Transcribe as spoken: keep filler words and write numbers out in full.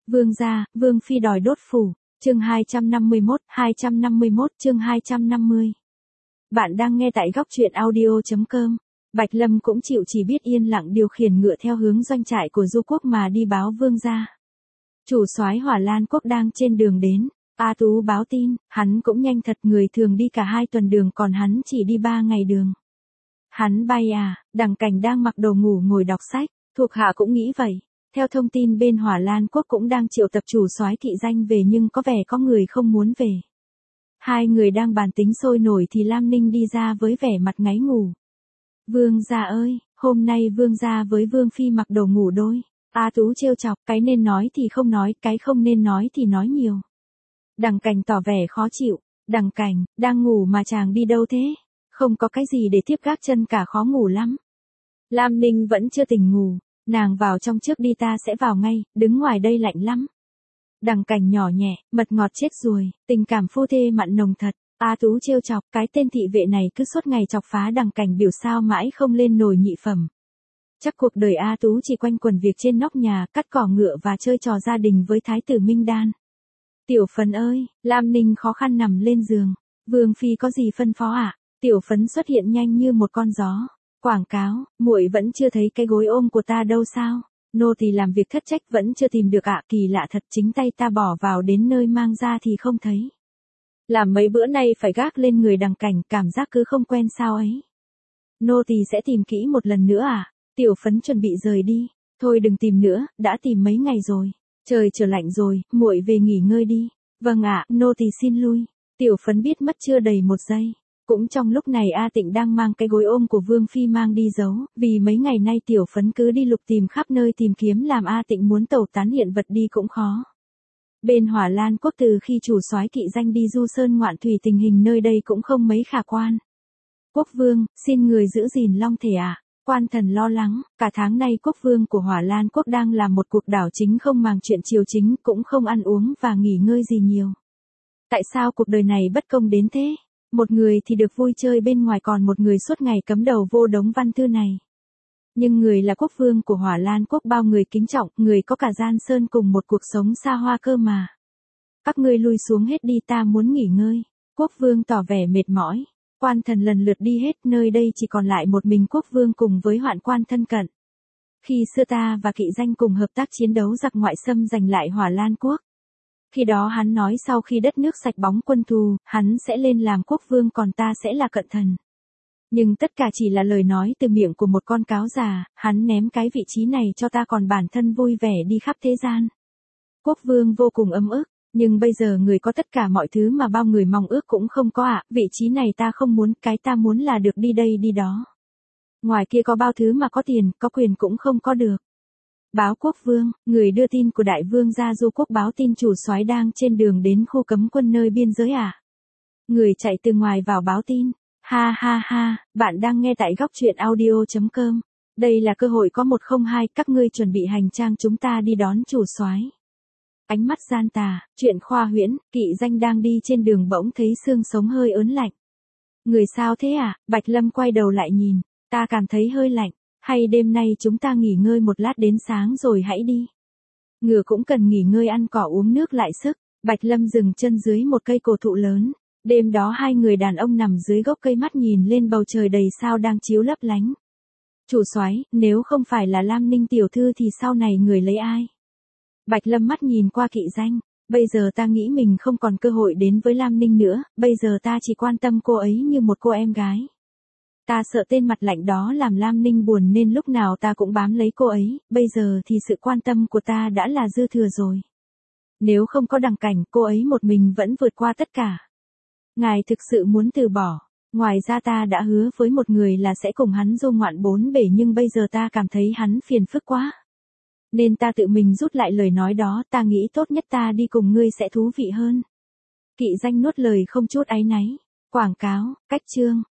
Vương gia, Vương phi đòi đốt phủ. Chương hai trăm năm mươi mốt, hai trăm năm mươi mốt, chương hai trăm năm mươi. Bạn đang nghe tại góc truyện audio chấm com. Bạch Lâm cũng chịu chỉ biết yên lặng điều khiển ngựa theo hướng doanh trại của Du Quốc mà đi báo vương gia. Chủ soái Hỏa Lan quốc đang trên đường đến. A Tú báo tin, hắn cũng nhanh thật, người thường đi cả hai tuần đường còn hắn chỉ đi ba ngày đường. Hắn bay à? Đằng Cảnh đang mặc đồ ngủ ngồi đọc sách, thuộc hạ cũng nghĩ vậy. Theo thông tin bên Hỏa Lan quốc cũng đang triệu tập chủ soái Kỵ Danh về nhưng có vẻ có người không muốn về. Hai người đang bàn tính sôi nổi thì Lam Ninh đi ra với vẻ mặt ngáy ngủ. Vương gia ơi, hôm nay vương gia với vương phi mặc đồ ngủ đôi. A Tú trêu chọc, cái nên nói thì không nói, cái không nên nói thì nói nhiều. Đằng Cảnh tỏ vẻ khó chịu. Đằng Cảnh, đang ngủ mà chàng đi đâu thế? Không có cái gì để tiếp gác chân cả, khó ngủ lắm. Lam Ninh vẫn chưa tỉnh ngủ. Nàng vào trong trước đi, ta sẽ vào ngay, đứng ngoài đây lạnh lắm. Đằng Cảnh nhỏ nhẹ, mật ngọt chết ruồi, tình cảm phu thê mặn nồng thật. A Tú trêu chọc, cái tên thị vệ này cứ suốt ngày chọc phá Đằng Cảnh biểu sao mãi không lên nồi nhị phẩm. Chắc cuộc đời A Tú chỉ quanh quẩn việc trên nóc nhà, cắt cỏ ngựa và chơi trò gia đình với thái tử Minh Đan. Tiểu Phấn ơi, Lam Ninh khó khăn nằm lên giường. Vương phi có gì phân phó ạ? À? Tiểu Phấn xuất hiện nhanh như một con gió. Quảng cáo, muội vẫn chưa thấy cái gối ôm của ta đâu sao? Nô tỳ làm việc thất trách vẫn chưa tìm được ạ, à, kỳ lạ thật, chính tay ta bỏ vào đến nơi mang ra thì không thấy. Làm mấy bữa nay phải gác lên người Đằng Cảnh, cảm giác cứ không quen sao ấy. Nô tỳ sẽ tìm kỹ một lần nữa à? Tiểu Phấn chuẩn bị rời đi. Thôi đừng tìm nữa, đã tìm mấy ngày rồi. Trời trở lạnh rồi, muội về nghỉ ngơi đi. Vâng ạ, nô tỳ xin lui. Tiểu Phấn biết mất chưa đầy một giây. Cũng trong lúc này A Tịnh đang mang cái gối ôm của Vương phi mang đi giấu, vì mấy ngày nay Tiểu Phấn cứ đi lục tìm khắp nơi tìm kiếm làm A Tịnh muốn tẩu tán hiện vật đi cũng khó. Bên Hỏa Lan quốc từ khi chủ soái Kỵ Danh đi du sơn ngoạn thủy tình hình nơi đây cũng không mấy khả quan. Quốc vương, xin người giữ gìn long thể ạ. À? Quan thần lo lắng, cả tháng nay quốc vương của Hỏa Lan quốc đang làm một cuộc đảo chính không màng chuyện triều chính, cũng không ăn uống và nghỉ ngơi gì nhiều. Tại sao cuộc đời này bất công đến thế? Một người thì được vui chơi bên ngoài còn một người suốt ngày cắm đầu vô đống văn thư này. Nhưng người là quốc vương của Hỏa Lan quốc bao người kính trọng, người có cả Giang Sơn cùng một cuộc sống xa hoa cơ mà. Các ngươi lui xuống hết đi, ta muốn nghỉ ngơi. Quốc vương tỏ vẻ mệt mỏi. Quan thần lần lượt đi hết, nơi đây chỉ còn lại một mình quốc vương cùng với hoạn quan thân cận. Khi xưa ta và Kỵ Danh cùng hợp tác chiến đấu giặc ngoại xâm giành lại Hỏa Lan quốc. Khi đó hắn nói sau khi đất nước sạch bóng quân thù, hắn sẽ lên làm quốc vương còn ta sẽ là cận thần. Nhưng tất cả chỉ là lời nói từ miệng của một con cáo già, hắn ném cái vị trí này cho ta còn bản thân vui vẻ đi khắp thế gian. Quốc vương vô cùng ấm ức, nhưng bây giờ người có tất cả mọi thứ mà bao người mong ước cũng không có ạ, à. Vị trí này ta không muốn, cái ta muốn là được đi đây đi đó. Ngoài kia có bao thứ mà có tiền, có quyền cũng không có được. Báo quốc vương, người đưa tin của đại vương gia Du Quốc báo tin chủ soái đang trên đường đến khu cấm quân nơi biên giới à. Người chạy từ ngoài vào báo tin. Ha ha ha, bạn đang nghe tại góc truyện audio chấm com. Đây là cơ hội có một không hai, các ngươi chuẩn bị hành trang chúng ta đi đón chủ soái. Ánh mắt gian tà, chuyện khoa huyễn, Kỵ Danh đang đi trên đường bỗng thấy xương sống hơi ớn lạnh. Người sao thế à? Bạch Lâm quay đầu lại nhìn, ta cảm thấy hơi lạnh. Hay đêm nay chúng ta nghỉ ngơi một lát đến sáng rồi hãy đi. Ngựa cũng cần nghỉ ngơi ăn cỏ uống nước lại sức. Bạch Lâm dừng chân dưới một cây cổ thụ lớn. Đêm đó hai người đàn ông nằm dưới gốc cây mắt nhìn lên bầu trời đầy sao đang chiếu lấp lánh. Chủ soái, nếu không phải là Lam Ninh tiểu thư thì sau này người lấy ai? Bạch Lâm mắt nhìn qua Kỵ Danh. Bây giờ ta nghĩ mình không còn cơ hội đến với Lam Ninh nữa, bây giờ ta chỉ quan tâm cô ấy như một cô em gái. Ta sợ tên mặt lạnh đó làm Lam Ninh buồn nên lúc nào ta cũng bám lấy cô ấy, bây giờ thì sự quan tâm của ta đã là dư thừa rồi. Nếu không có Đằng Cảnh, cô ấy một mình vẫn vượt qua tất cả. Ngài thực sự muốn từ bỏ. Ngoài ra ta đã hứa với một người là sẽ cùng hắn du ngoạn bốn bể nhưng bây giờ ta cảm thấy hắn phiền phức quá. Nên ta tự mình rút lại lời nói đó, ta nghĩ tốt nhất ta đi cùng ngươi sẽ thú vị hơn. Kỵ Danh nuốt lời không chút áy náy. Quảng cáo, cách chương,